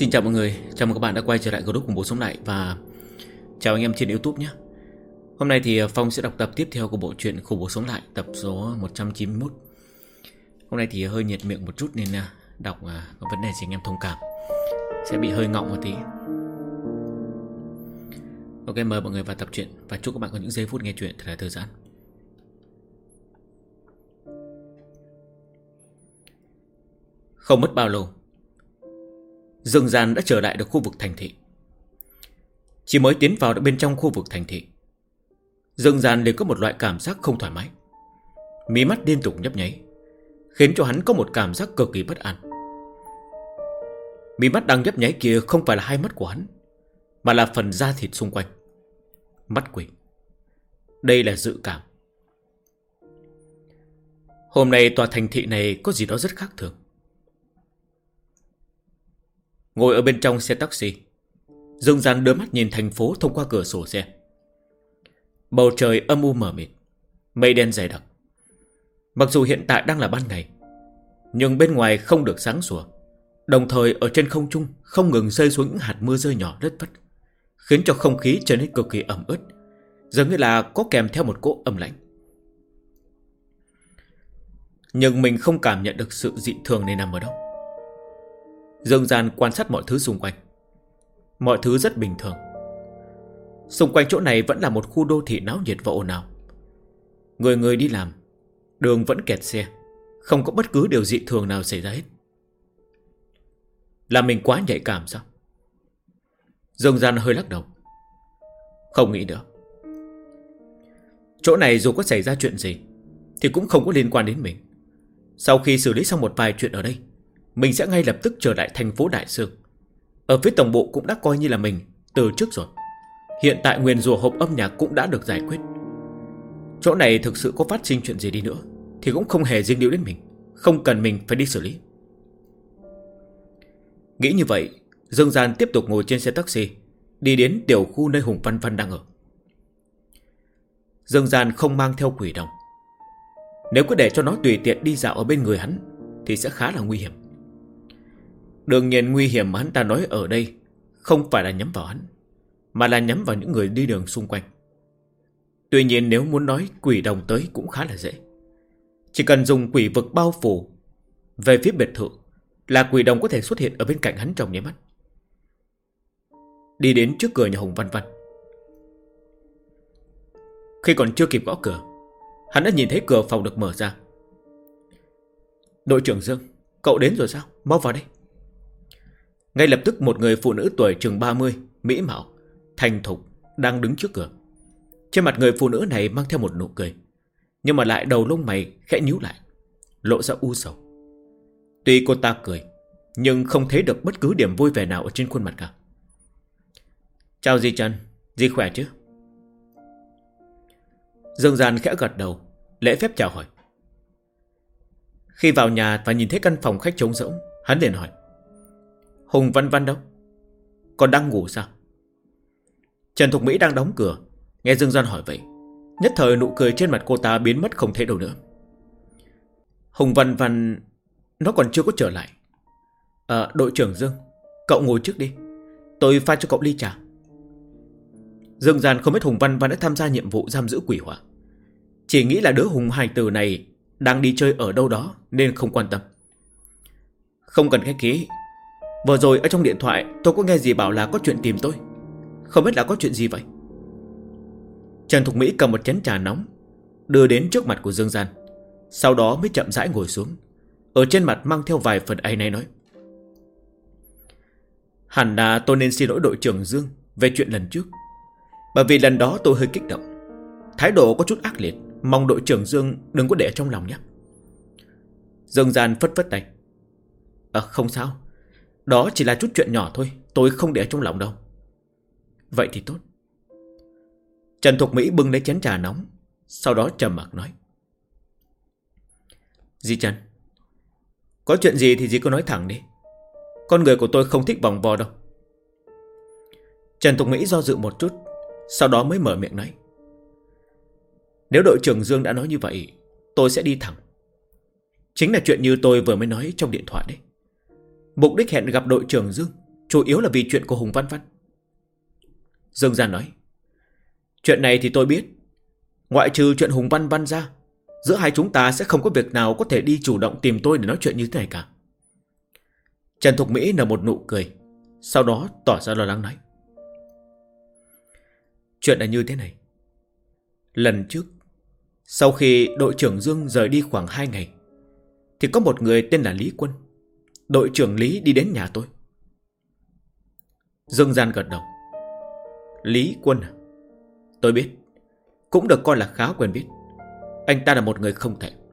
Xin chào mọi người, chào mừng các bạn đã quay trở lại group Khủng Bố Sống Lại. Và chào anh em trên YouTube nhé. Hôm nay thì Phong sẽ đọc tập tiếp theo của bộ truyện Khủng Bố Sống Lại, tập số 191. Hôm nay thì hơi nhiệt miệng một chút nên đọc có vấn đề gì anh em thông cảm, sẽ bị hơi ngọng một tí. Ok, mời mọi người vào tập truyện và chúc các bạn có những giây phút nghe truyện thật là thư giãn. Không mất bao lâu, Dương Gian đã trở lại được khu vực thành thị. Chỉ mới tiến vào được bên trong khu vực thành thị, Dương Gian liền có một loại cảm giác không thoải mái. Mí mắt liên tục nhấp nháy, khiến cho hắn có một cảm giác cực kỳ bất an. Mí mắt đang nhấp nháy kia không phải là hai mắt của hắn, mà là phần da thịt xung quanh. Mắt quỷ. Đây là dự cảm. Hôm nay tòa thành thị này có gì đó rất khác thường. Ngồi ở bên trong xe taxi, Dương Gian đưa mắt nhìn thành phố thông qua cửa sổ xe. Bầu trời âm u mờ mịt, mây đen dày đặc. Mặc dù hiện tại đang là ban ngày, nhưng bên ngoài không được sáng sủa. Đồng thời ở trên không trung không ngừng rơi xuống những hạt mưa rơi nhỏ lất phất, khiến cho không khí trở nên cực kỳ ẩm ướt, giống như là có kèm theo một cỗ âm lạnh. Nhưng mình không cảm nhận được sự dị thường này nằm ở đâu. Dương Gian quan sát mọi thứ xung quanh. Mọi thứ rất bình thường. Xung quanh chỗ này vẫn là một khu đô thị náo nhiệt và ồn ào. Người người đi làm, đường vẫn kẹt xe, không có bất cứ điều dị thường nào xảy ra hết. Là mình quá nhạy cảm sao? Dương Gian hơi lắc đầu. Không nghĩ nữa. Chỗ này dù có xảy ra chuyện gì thì cũng không có liên quan đến mình. Sau khi xử lý xong một vài chuyện ở đây, mình sẽ ngay lập tức trở lại thành phố Đại Sương. Ở phía tổng bộ cũng đã coi như là mình từ trước rồi. Hiện tại nguyền rủa hộp âm nhạc cũng đã được giải quyết. Chỗ này thực sự có phát sinh chuyện gì đi nữa thì cũng không hề dính líu đến mình, không cần mình phải đi xử lý. Nghĩ như vậy, Dương Gian tiếp tục ngồi trên xe taxi, đi đến tiểu khu nơi Hùng Văn Văn đang ở. Dương Gian không mang theo quỷ đồng. Nếu cứ để cho nó tùy tiện đi dạo ở bên người hắn thì sẽ khá là nguy hiểm. Đương nhiên nguy hiểm mà hắn ta nói ở đây không phải là nhắm vào hắn, mà là nhắm vào những người đi đường xung quanh. Tuy nhiên nếu muốn nói quỷ đồng tới cũng khá là dễ. Chỉ cần dùng quỷ vực bao phủ về phía biệt thự là quỷ đồng có thể xuất hiện ở bên cạnh hắn trong nháy mắt. Đi đến trước cửa nhà Hùng Văn Văn. Khi còn chưa kịp gõ cửa, hắn đã nhìn thấy cửa phòng được mở ra. Đội trưởng Dương, cậu đến rồi sao? Mau vào đây. Ngay lập tức một người phụ nữ tuổi chừng 30, mỹ mạo, thành thục đang đứng trước cửa. Trên mặt người phụ nữ này mang theo một nụ cười, nhưng mà lại đầu lông mày khẽ nhíu lại, lộ ra u sầu. Tuy cô ta cười, nhưng không thấy được bất cứ điểm vui vẻ nào ở trên khuôn mặt cả. Chào dì Trần, dì khỏe chứ? Dương Gian khẽ gật đầu, lễ phép chào hỏi. Khi vào nhà và nhìn thấy căn phòng khách trống rỗng, hắn liền hỏi: Hùng Văn Văn đâu? Còn đang ngủ sao? Trần Thục Mỹ đang đóng cửa, nghe Dương Gian hỏi vậy, nhất thời nụ cười trên mặt cô ta biến mất không thấy đâu nữa. Hùng Văn Văn nó còn chưa có trở lại. Đội trưởng Dương, cậu ngồi trước đi, tôi pha cho cậu ly trà. Dương Gian không biết Hùng Văn Văn đã tham gia nhiệm vụ giam giữ quỷ hỏa, chỉ nghĩ là đứa Hùng hài tử này đang đi chơi ở đâu đó nên không quan tâm. Không cần khách khí, vừa rồi ở trong điện thoại tôi có nghe dì bảo là có chuyện tìm tôi, không biết là có chuyện gì vậy. Trần Thục Mỹ cầm một chén trà nóng đưa đến trước mặt của Dương Gian, sau đó mới chậm rãi ngồi xuống, ở trên mặt mang theo vài phần áy náy nói: Hẳn là tôi nên xin lỗi đội trưởng Dương về chuyện lần trước, bởi vì lần đó tôi hơi kích động, thái độ có chút ác liệt, mong đội trưởng Dương đừng có để trong lòng nhé. Dương Gian phất phất tay: Không sao, đó chỉ là chút chuyện nhỏ thôi, tôi không để trong lòng đâu. Vậy thì tốt. Trần Thục Mỹ bưng lấy chén trà nóng, sau đó trầm mặc nói: Dì Trần, có chuyện gì thì dì cứ nói thẳng đi, con người của tôi không thích vòng vo đâu. Trần Thục Mỹ do dự một chút, sau đó mới mở miệng nói: Nếu đội trưởng Dương đã nói như vậy, tôi sẽ đi thẳng. Chính là chuyện như tôi vừa mới nói trong điện thoại đấy. Mục đích hẹn gặp đội trưởng Dương chủ yếu là vì chuyện của Hùng Văn Văn. Dương Gian nói, chuyện này thì tôi biết. Ngoại trừ chuyện Hùng Văn Văn ra, giữa hai chúng ta sẽ không có việc nào có thể đi chủ động tìm tôi để nói chuyện như thế này cả. Trần Thục Mỹ nở một nụ cười, sau đó tỏ ra lo lắng nói, chuyện là như thế này. Lần trước, sau khi đội trưởng Dương rời đi khoảng 2 ngày, thì có một người tên là Lý Quân. Đội trưởng Lý đi đến nhà tôi. Dương Gian gật đầu. Lý Quân à? Tôi biết, cũng được coi là khá quen biết. Anh ta là một người không tệ.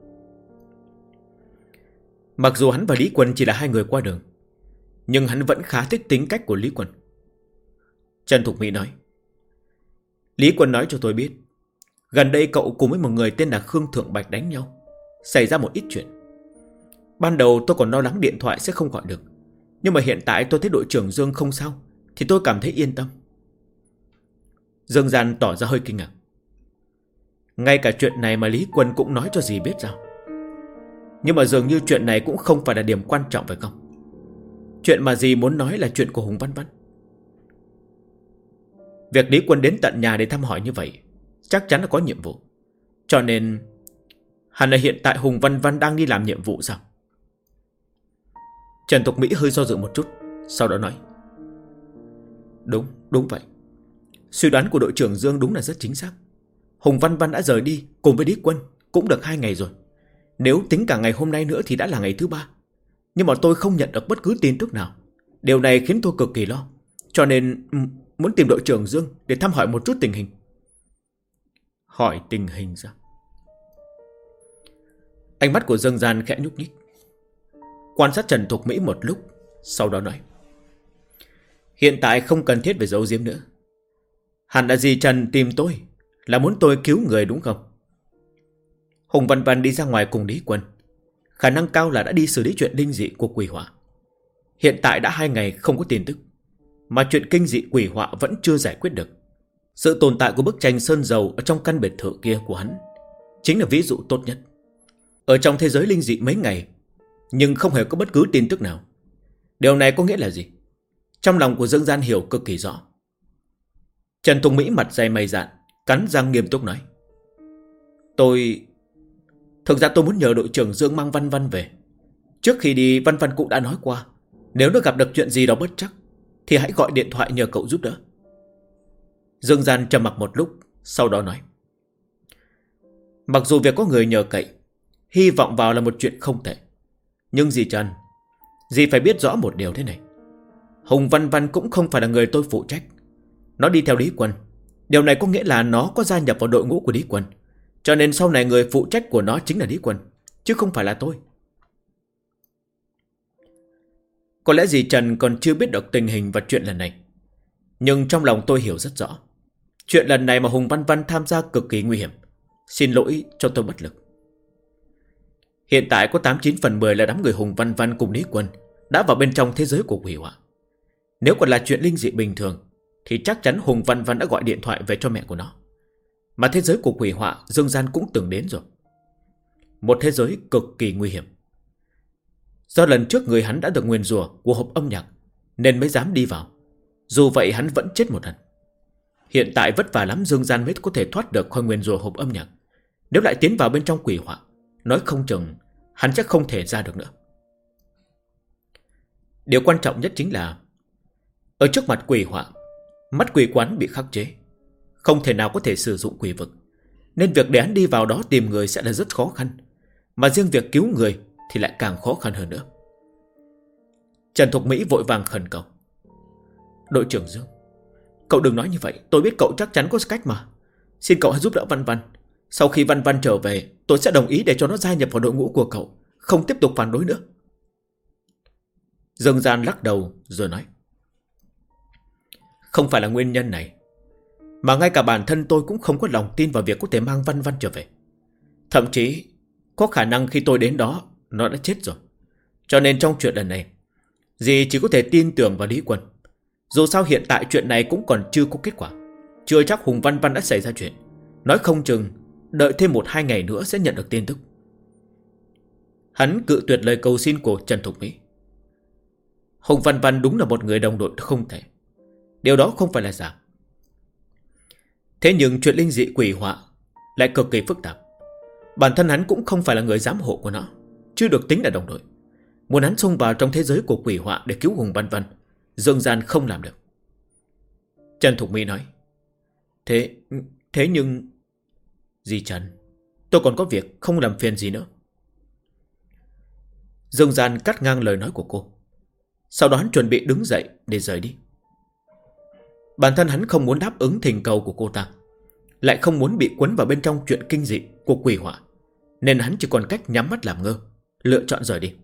Mặc dù hắn và Lý Quân chỉ là hai người qua đường, nhưng hắn vẫn khá thích tính cách của Lý Quân. Trần Thục Mỹ nói, Lý Quân nói cho tôi biết, gần đây cậu cùng với một người tên là Khương Thượng Bạch đánh nhau, xảy ra một ít chuyện. Ban đầu tôi còn lo lắng điện thoại sẽ không gọi được, nhưng mà hiện tại tôi thấy đội trưởng Dương không sao, thì tôi cảm thấy yên tâm. Dương Gian tỏ ra hơi kinh ngạc. Ngay cả chuyện này mà Lý Quân cũng nói cho dì biết sao? Nhưng mà dường như chuyện này cũng không phải là điểm quan trọng phải không? Chuyện mà dì muốn nói là chuyện của Hùng Văn Văn. Việc Lý Quân đến tận nhà để thăm hỏi như vậy chắc chắn là có nhiệm vụ. Cho nên hẳn là hiện tại Hùng Văn Văn đang đi làm nhiệm vụ sao? Trần Thục Mỹ hơi do dự một chút, sau đó nói, Đúng vậy. Suy đoán của đội trưởng Dương đúng là rất chính xác. Hùng Văn Văn đã rời đi cùng với Lý Quân cũng được 2 ngày rồi. Nếu tính cả ngày hôm nay nữa thì đã là ngày thứ 3. Nhưng mà tôi không nhận được bất cứ tin tức nào. Điều này khiến tôi cực kỳ lo. Cho nên muốn tìm đội trưởng Dương để thăm hỏi một chút tình hình. Hỏi tình hình sao? Ánh mắt của Dương Gian khẽ nhúc nhích, quan sát Trần Thục Mỹ một lúc, sau đó nói, hiện tại không cần thiết phải giấu giếm nữa. Hẳn là dì Trần tìm tôi là muốn tôi cứu người đúng không? Hùng Văn Văn đi ra ngoài cùng Lý Quân, khả năng cao là đã đi xử lý chuyện linh dị của quỷ hỏa. Hiện tại đã 2 ngày không có tin tức, mà chuyện kinh dị quỷ hỏa vẫn chưa giải quyết được. Sự tồn tại của bức tranh sơn dầu ở trong căn biệt thự kia của hắn chính là ví dụ tốt nhất. Ở trong thế giới linh dị mấy ngày, nhưng không hề có bất cứ tin tức nào. Điều này có nghĩa là gì? Trong lòng của Dương Gian hiểu cực kỳ rõ. Trần Thục Mỹ mặt dày mày dạn, cắn răng nghiêm túc nói, Thực ra tôi muốn nhờ đội trưởng Dương mang Văn Văn về. Trước khi đi Văn Văn cũng đã nói qua, nếu nó gặp được chuyện gì đó bất trắc thì hãy gọi điện thoại nhờ cậu giúp đỡ. Dương Gian trầm mặc một lúc, sau đó nói, mặc dù việc có người nhờ cậy, hy vọng vào là một chuyện không tệ, nhưng dì Trần, dì phải biết rõ một điều thế này. Hùng Văn Văn cũng không phải là người tôi phụ trách. Nó đi theo Lý Quân. Điều này có nghĩa là nó có gia nhập vào đội ngũ của Lý Quân. Cho nên sau này người phụ trách của nó chính là Lý Quân, chứ không phải là tôi. Có lẽ dì Trần còn chưa biết được tình hình và chuyện lần này, nhưng trong lòng tôi hiểu rất rõ. Chuyện lần này mà Hùng Văn Văn tham gia cực kỳ nguy hiểm. Xin lỗi cho tôi bất lực. Hiện tại có 89 phần 10 là đám người Hùng Văn Văn cùng Lý Quân đã vào bên trong thế giới của quỷ hỏa. Nếu còn là chuyện linh dị bình thường thì chắc chắn Hùng Văn Văn đã gọi điện thoại về cho mẹ của nó. Mà thế giới của quỷ hỏa Dương Gian cũng từng đến rồi. Một thế giới cực kỳ nguy hiểm. Do lần trước người hắn đã được nguyền rủa của hộp âm nhạc nên mới dám đi vào. Dù vậy hắn vẫn chết một lần. Hiện tại vất vả lắm Dương Gian mới có thể thoát được khỏi nguyền rủa hộp âm nhạc. Nếu lại tiến vào bên trong quỷ hỏa, nói không chừng hắn chắc không thể ra được nữa. Điều quan trọng nhất chính là ở trước mặt quỷ hỏa, mắt quỷ quán bị khắc chế, không thể nào có thể sử dụng quỷ vực, nên việc để hắn đi vào đó tìm người sẽ là rất khó khăn. Mà riêng việc cứu người thì lại càng khó khăn hơn nữa. Trần Thục Mỹ vội vàng khẩn cầu, đội trưởng Dương, cậu đừng nói như vậy. Tôi biết cậu chắc chắn có cách mà. Xin cậu hãy giúp đỡ Văn Văn. Sau khi Văn Văn trở về, tôi sẽ đồng ý để cho nó gia nhập vào đội ngũ của cậu, không tiếp tục phản đối nữa. Dương Gian lắc đầu rồi nói, không phải là nguyên nhân này, mà ngay cả bản thân tôi cũng không có lòng tin vào việc có thể mang Văn Văn trở về. Thậm chí có khả năng khi tôi đến đó nó đã chết rồi. Cho nên trong chuyện lần này, dì chỉ có thể tin tưởng vào Lý Quân. Dù sao hiện tại chuyện này cũng còn chưa có kết quả. Chưa chắc Hùng Văn Văn đã xảy ra chuyện. Nói không chừng đợi thêm 1-2 ngày nữa sẽ nhận được tin tức. Hắn cự tuyệt lời cầu xin của Trần Thục Mỹ. Hùng Văn Văn đúng là một người đồng đội không thể. Điều đó không phải là giả. Thế nhưng chuyện linh dị quỷ họa lại cực kỳ phức tạp. Bản thân hắn cũng không phải là người giám hộ của nó, chưa được tính là đồng đội. Muốn hắn xông vào trong thế giới của quỷ họa để cứu Hùng Văn Văn, Dương Gian không làm được. Trần Thục Mỹ nói: Thế nhưng... Di Trần, tôi còn có việc, không làm phiền gì nữa. Dương Gian cắt ngang lời nói của cô. Sau đó hắn chuẩn bị đứng dậy để rời đi. Bản thân hắn không muốn đáp ứng thỉnh cầu của cô ta, lại không muốn bị cuốn vào bên trong chuyện kinh dị của quỷ họa, nên hắn chỉ còn cách nhắm mắt làm ngơ, lựa chọn rời đi.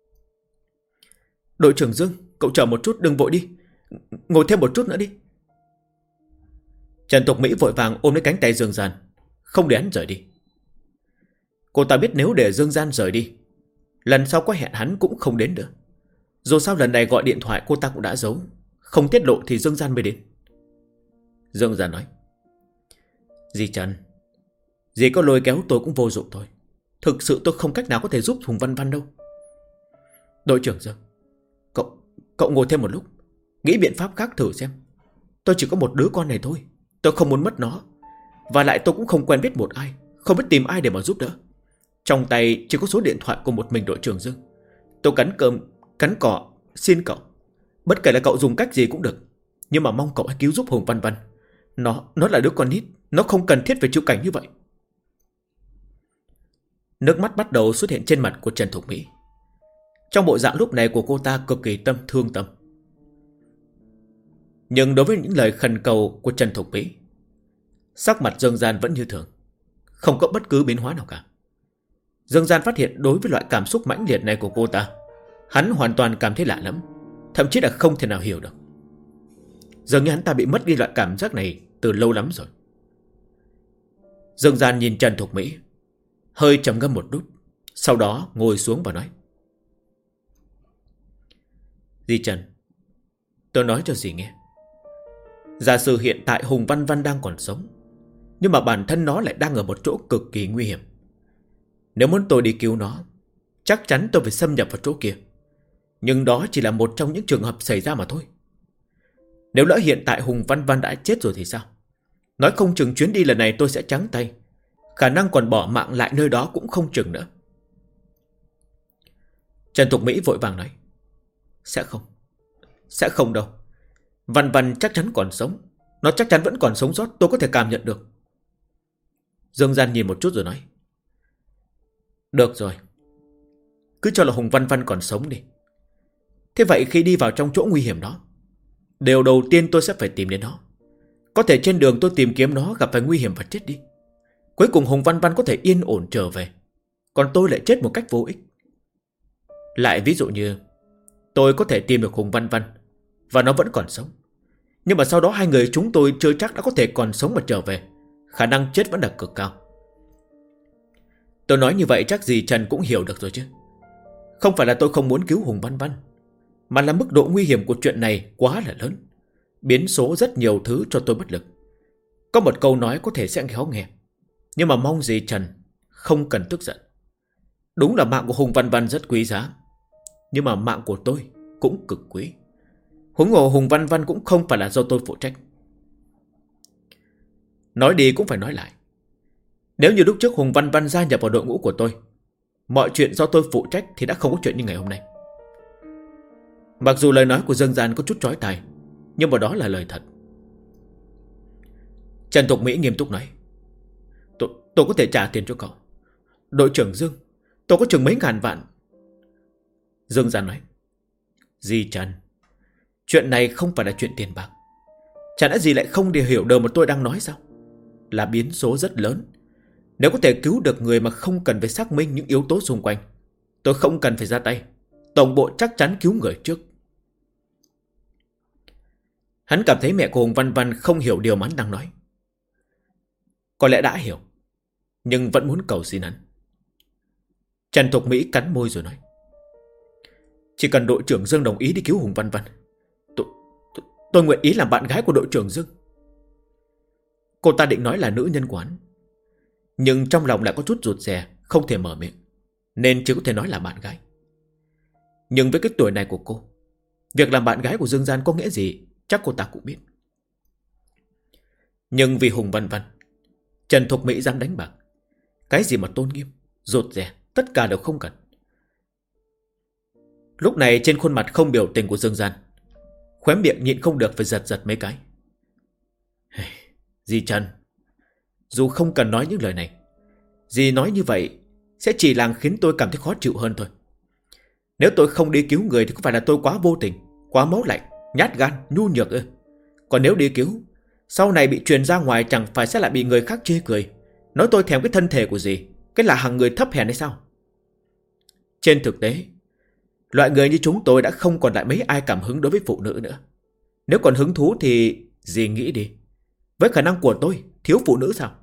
Đội trưởng Dương, cậu chờ một chút, đừng vội đi, ngồi thêm một chút nữa đi. Trần Tục Mỹ vội vàng ôm lấy cánh tay Dương Gian, không để hắn rời đi. Cô ta biết nếu để Dương Gian rời đi, lần sau có hẹn hắn cũng không đến nữa. Dù sao lần này gọi điện thoại cô ta cũng đã giấu, không tiết lộ thì Dương Gian mới đến. Dương Gian nói: Dì Trần, dì có lôi kéo tôi cũng vô dụng thôi. Thực sự tôi không cách nào có thể giúp Hùng Văn Văn đâu. Đội trưởng Dương, Cậu ngồi thêm một lúc, nghĩ biện pháp khác thử xem. Tôi chỉ có một đứa con này thôi, tôi không muốn mất nó. Và lại tôi cũng không quen biết một ai, không biết tìm ai để mà giúp đỡ. Trong tay chỉ có số điện thoại của một mình đội trưởng Dương. Tôi cắn cơm, cắn cỏ, xin cậu, bất kể là cậu dùng cách gì cũng được, nhưng mà mong cậu hãy cứu giúp Hùng Văn Văn. Nó là đứa con nít, nó không cần thiết phải chịu cảnh như vậy. Nước mắt bắt đầu xuất hiện trên mặt của Trần Thục Mỹ. Trong bộ dạng lúc này của cô ta cực kỳ thương tâm. Nhưng đối với những lời khẩn cầu của Trần Thục Mỹ, sắc mặt Dương Gian vẫn như thường, không có bất cứ biến hóa nào cả. Dương Gian phát hiện đối với loại cảm xúc mãnh liệt này của cô ta, hắn hoàn toàn cảm thấy lạ lắm, thậm chí là không thể nào hiểu được. Dường như hắn ta bị mất đi loại cảm giác này từ lâu lắm rồi. Dương Gian nhìn Trần Thục Mỹ, hơi trầm ngâm một lúc, sau đó ngồi xuống và nói: Dì Trần, tôi nói cho dì nghe. Giả sử hiện tại Hùng Văn Văn đang còn sống, nhưng mà bản thân nó lại đang ở một chỗ cực kỳ nguy hiểm. Nếu muốn tôi đi cứu nó, chắc chắn tôi phải xâm nhập vào chỗ kia. Nhưng đó chỉ là một trong những trường hợp xảy ra mà thôi. Nếu lỡ hiện tại Hùng Văn Văn đã chết rồi thì sao? Nói không chừng chuyến đi lần này tôi sẽ trắng tay, khả năng còn bỏ mạng lại nơi đó cũng không chừng nữa. Trần Thục Mỹ vội vàng nói: Sẽ không đâu. Văn Văn chắc chắn còn sống. Nó chắc chắn vẫn còn sống sót, tôi có thể cảm nhận được. Dương Gian nhìn một chút rồi nói: Được rồi, cứ cho là Hùng Văn Văn còn sống đi. Thế vậy khi đi vào trong chỗ nguy hiểm đó, điều đầu tiên tôi sẽ phải tìm đến nó. Có thể trên đường tôi tìm kiếm nó gặp phải nguy hiểm và chết đi. Cuối cùng Hùng Văn Văn có thể yên ổn trở về, còn tôi lại chết một cách vô ích. Lại ví dụ như tôi có thể tìm được Hùng Văn Văn và nó vẫn còn sống, nhưng mà sau đó hai người chúng tôi chưa chắc đã có thể còn sống mà trở về. Khả năng chết vẫn là cực cao. Tôi nói như vậy chắc dì Trần cũng hiểu được rồi chứ. Không phải là tôi không muốn cứu Hùng Văn Văn, mà là mức độ nguy hiểm của chuyện này quá là lớn, biến số rất nhiều thứ cho tôi bất lực. Có một câu nói có thể sẽ khéo nghe, nhưng mà mong dì Trần không cần tức giận. Đúng là mạng của Hùng Văn Văn rất quý giá, nhưng mà mạng của tôi cũng cực quý. Huống hồ Hùng Văn Văn cũng không phải là do tôi phụ trách. Nói đi cũng phải nói lại, nếu như lúc trước Hùng Văn Văn gia nhập vào đội ngũ của tôi, mọi chuyện do tôi phụ trách thì đã không có chuyện như ngày hôm nay. Mặc dù lời nói của Dương Gian có chút chói tai, nhưng mà đó là lời thật. Trần Thục Mỹ nghiêm túc nói: Tôi có thể trả tiền cho cậu. Đội trưởng Dương, tôi có chừng mấy ngàn vạn. Dương Gian nói: Dì Trần, chuyện này không phải là chuyện tiền bạc. Chẳng lẽ dì lại không để hiểu đời mà tôi đang nói sao? Là biến số rất lớn. Nếu có thể cứu được người mà không cần phải xác minh những yếu tố xung quanh, tôi không cần phải ra tay. Tổng bộ chắc chắn cứu người trước. Hắn cảm thấy mẹ của Hùng Văn Văn không hiểu điều mà hắn đang nói. Có lẽ đã hiểu, nhưng vẫn muốn cầu xin hắn. Trần Thục Mỹ cắn môi rồi nói: Chỉ cần đội trưởng Dương đồng ý đi cứu Hùng Văn Văn, tôi nguyện ý làm bạn gái của đội trưởng Dương. Cô ta định nói là nữ nhân của hắn, nhưng trong lòng lại có chút rụt rè, không thể mở miệng, nên chỉ có thể nói là bạn gái. Nhưng với cái tuổi này của cô, Việc làm bạn gái của Dương Gian có nghĩa gì chắc cô ta cũng biết. Nhưng vì Hùng Văn Văn, Trần Thục Mỹ dám đánh bạc. Cái gì mà tôn nghiêm, rụt rè, tất cả đều không cần. Lúc này trên khuôn mặt không biểu tình của Dương Gian, khóe miệng nhịn không được phải giật giật mấy cái. Dì Trần, dù không cần nói những lời này, dì nói như vậy sẽ chỉ làm khiến tôi cảm thấy khó chịu hơn thôi. Nếu tôi không đi cứu người thì có phải là tôi quá vô tình, quá máu lạnh, nhát gan, nhu nhược ư? Còn nếu đi cứu, sau này bị truyền ra ngoài chẳng phải sẽ lại bị người khác chê cười, nói tôi thèm cái thân thể của dì, cái là hàng người thấp hèn hay sao? Trên thực tế, loại người như chúng tôi đã không còn lại mấy ai cảm hứng đối với phụ nữ nữa. Nếu còn hứng thú thì dì nghĩ đi, với khả năng của tôi, thiếu phụ nữ sao?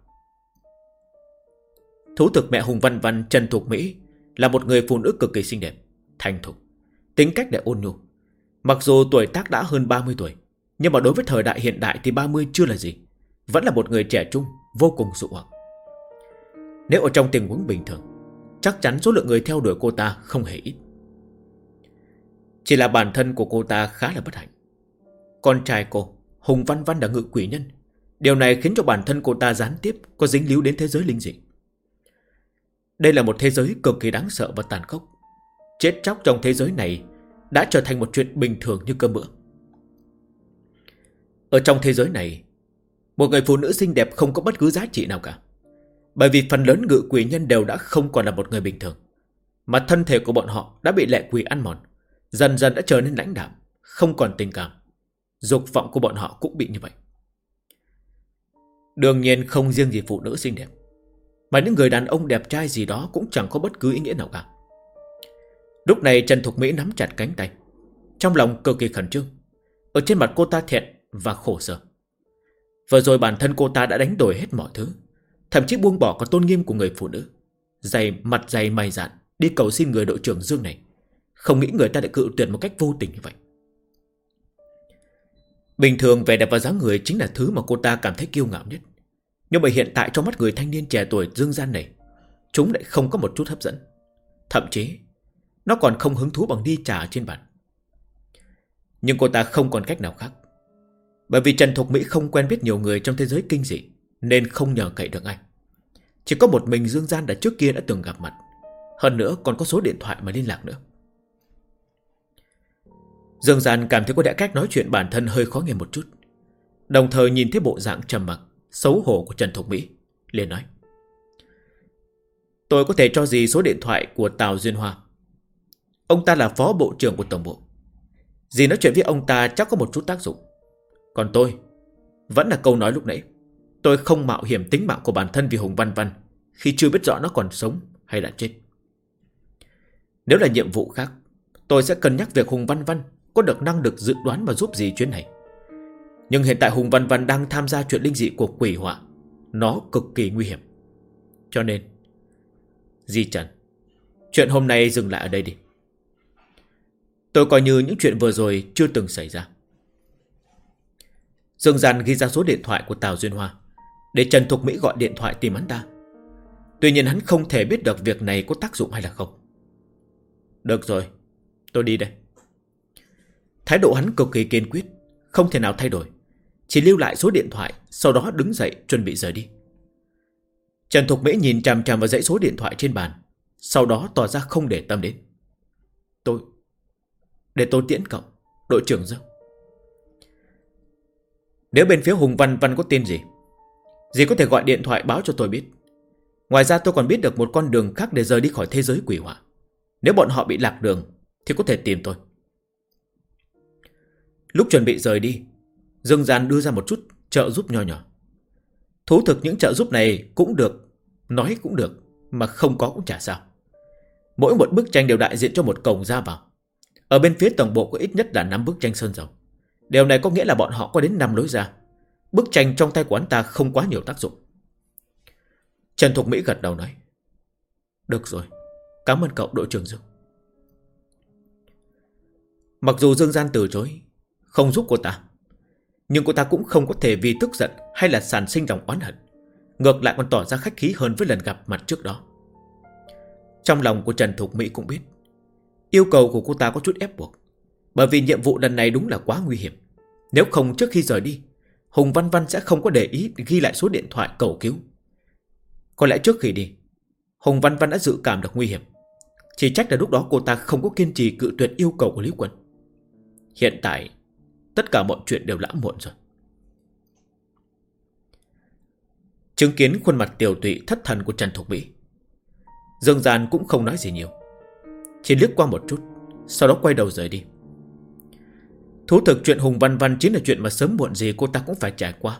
Thú thực mẹ Hùng Văn Văn Trần Thục Mỹ là một người phụ nữ cực kỳ xinh đẹp, thành thục, tính cách lại ôn nhu. Mặc dù tuổi tác đã hơn 30 tuổi, nhưng mà đối với thời đại hiện đại thì 30 chưa là gì, vẫn là một người trẻ trung, vô cùng dụ hoặc. Nếu ở trong tình huống bình thường, chắc chắn số lượng người theo đuổi cô ta không hề ít. Chỉ là bản thân của cô ta khá là bất hạnh. Con trai cô, Hùng Văn Văn là ngự quỷ nhân. Điều này khiến cho bản thân cô ta gián tiếp có dính líu đến thế giới linh dị. Đây là một thế giới cực kỳ đáng sợ và tàn khốc. Chết chóc trong thế giới này đã trở thành một chuyện bình thường như cơm bữa. Ở trong thế giới này, một người phụ nữ xinh đẹp không có bất cứ giá trị nào cả. Bởi vì phần lớn ngự quỷ nhân đều đã không còn là một người bình thường, mà thân thể của bọn họ đã bị lệ quỷ ăn mòn, dần dần đã trở nên lãnh đạm, không còn tình cảm. Dục vọng của bọn họ cũng bị như vậy. Đương nhiên không riêng gì phụ nữ xinh đẹp, mà những người đàn ông đẹp trai gì đó cũng chẳng có bất cứ ý nghĩa nào cả. Lúc này Trần Thục Mỹ nắm chặt cánh tay, trong lòng cực kỳ khẩn trương. Ở trên mặt cô ta thẹn và khổ sở. Vừa rồi bản thân cô ta đã đánh đổi hết mọi thứ, thậm chí buông bỏ cả tôn nghiêm của người phụ nữ, mặt dày mày dạn đi cầu xin người đội trưởng Dương này. Không nghĩ người ta lại cự tuyệt một cách vô tình như vậy. Bình thường vẻ đẹp và dáng người chính là thứ mà cô ta cảm thấy kiêu ngạo nhất. Nhưng mà hiện tại trong mắt người thanh niên trẻ tuổi Dương Gian này, chúng lại không có một chút hấp dẫn. Thậm chí nó còn không hứng thú bằng đi trà trên bàn. Nhưng cô ta không còn cách nào khác. Bởi vì Trần Thục Mỹ không quen biết nhiều người trong thế giới kinh dị, nên không nhờ cậy được ai. Chỉ có một mình Dương Gian đã trước kia đã từng gặp mặt, hơn nữa còn có số điện thoại mà liên lạc nữa. Dương Gian cảm thấy có lẽ cách nói chuyện bản thân hơi khó nghe một chút. Đồng thời nhìn thấy bộ dạng trầm mặc, xấu hổ của Trần Thục Mỹ, liền nói: Tôi có thể cho dì số điện thoại của Tào Duyên Hoa. Ông ta là phó bộ trưởng của tổng bộ. Dì nói chuyện với ông ta chắc có một chút tác dụng. Còn tôi, vẫn là câu nói lúc nãy, tôi không mạo hiểm tính mạng của bản thân vì Hùng Văn Văn khi chưa biết rõ nó còn sống hay đã chết. Nếu là nhiệm vụ khác, tôi sẽ cân nhắc việc Hùng Văn Văn có được năng lực dự đoán và giúp dì chuyến này. Nhưng hiện tại Hùng Văn Văn đang tham gia chuyện linh dị của quỷ họa, nó cực kỳ nguy hiểm. Cho nên dì Trần, chuyện hôm nay dừng lại ở đây đi. Tôi coi như những chuyện vừa rồi chưa từng xảy ra. Dương Gian ghi ra số điện thoại của Tào Duyên Hoa để Trần Thục Mỹ gọi điện thoại tìm hắn ta. Tuy nhiên hắn không thể biết được việc này có tác dụng hay là không. Được rồi, tôi đi đây. Thái độ hắn cực kỳ kiên quyết, không thể nào thay đổi, chỉ lưu lại số điện thoại, sau đó đứng dậy chuẩn bị rời đi. Trần Thục Mỹ nhìn chằm chằm vào dãy số điện thoại trên bàn, sau đó tỏ ra không để tâm đến. Để tôi tiễn cậu, đội trưởng Dương. Nếu bên phía Hùng Văn Văn có tin gì, dì có thể gọi điện thoại báo cho tôi biết. Ngoài ra tôi còn biết được một con đường khác để rời đi khỏi thế giới quỷ hỏa. Nếu bọn họ bị lạc đường thì có thể tìm tôi. Lúc chuẩn bị rời đi, Dương Gian đưa ra một chút trợ giúp nho nhỏ. Thú thực những trợ giúp này cũng được, nói cũng được, mà không có cũng chả sao. Mỗi một bức tranh đều đại diện cho một cổng ra vào. Ở bên phía tổng bộ có ít nhất là 5 bức tranh sơn dầu. Điều này có nghĩa là bọn họ có đến 5 lối ra. Bức tranh trong tay của hắn ta không quá nhiều tác dụng. Trần Thục Mỹ gật đầu nói: Được rồi, cảm ơn cậu đội trưởng Dương. Mặc dù Dương Gian từ chối, không giúp cô ta, nhưng cô ta cũng không có thể vì tức giận hay là sản sinh lòng oán hận, ngược lại còn tỏ ra khách khí hơn với lần gặp mặt trước đó. Trong lòng của Trần Thục Mỹ cũng biết yêu cầu của cô ta có chút ép buộc, Bởi vì nhiệm vụ lần này đúng là quá nguy hiểm. Nếu không trước khi rời đi, Hùng Văn Văn sẽ không có để ý ghi lại số điện thoại cầu cứu. Có lẽ trước khi đi, Hùng Văn Văn đã dự cảm được nguy hiểm. Chỉ trách là lúc đó cô ta không có kiên trì cự tuyệt yêu cầu của Lý Quân. Hiện tại tất cả mọi chuyện đều đã muộn rồi. Chứng kiến khuôn mặt tiều tụy thất thần của Trần Thục Mỹ, Dương Gian cũng không nói gì nhiều, chỉ liếc qua một chút, sau đó quay đầu rời đi. Thú thực chuyện Hùng Văn Văn chính là chuyện mà sớm muộn gì cô ta cũng phải trải qua.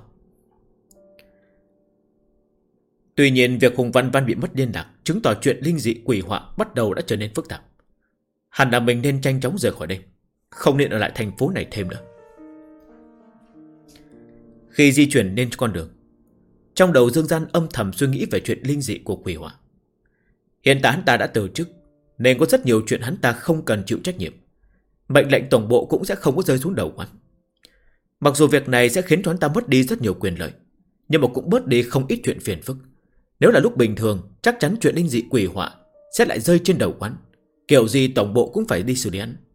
Tuy nhiên việc Hùng Văn Văn bị mất liên lạc chứng tỏ chuyện linh dị quỷ họa bắt đầu đã trở nên phức tạp. Hẳn là mình nên nhanh chóng rời khỏi đây, không nên ở lại thành phố này thêm nữa. Khi di chuyển lên con đường, trong đầu Dương Gian âm thầm suy nghĩ về chuyện linh dị của quỷ họa. Hiện tại hắn ta đã từ chức, nên có rất nhiều chuyện hắn ta không cần chịu trách nhiệm. Mệnh lệnh tổng bộ cũng sẽ không có rơi xuống đầu hắn. Mặc dù việc này sẽ khiến cho hắn ta mất đi rất nhiều quyền lợi, nhưng mà cũng bớt đi không ít chuyện phiền phức. Nếu là lúc bình thường, chắc chắn chuyện linh dị quỷ họa sẽ lại rơi trên đầu hắn. Kiểu gì tổng bộ cũng phải đi xử lý hắn.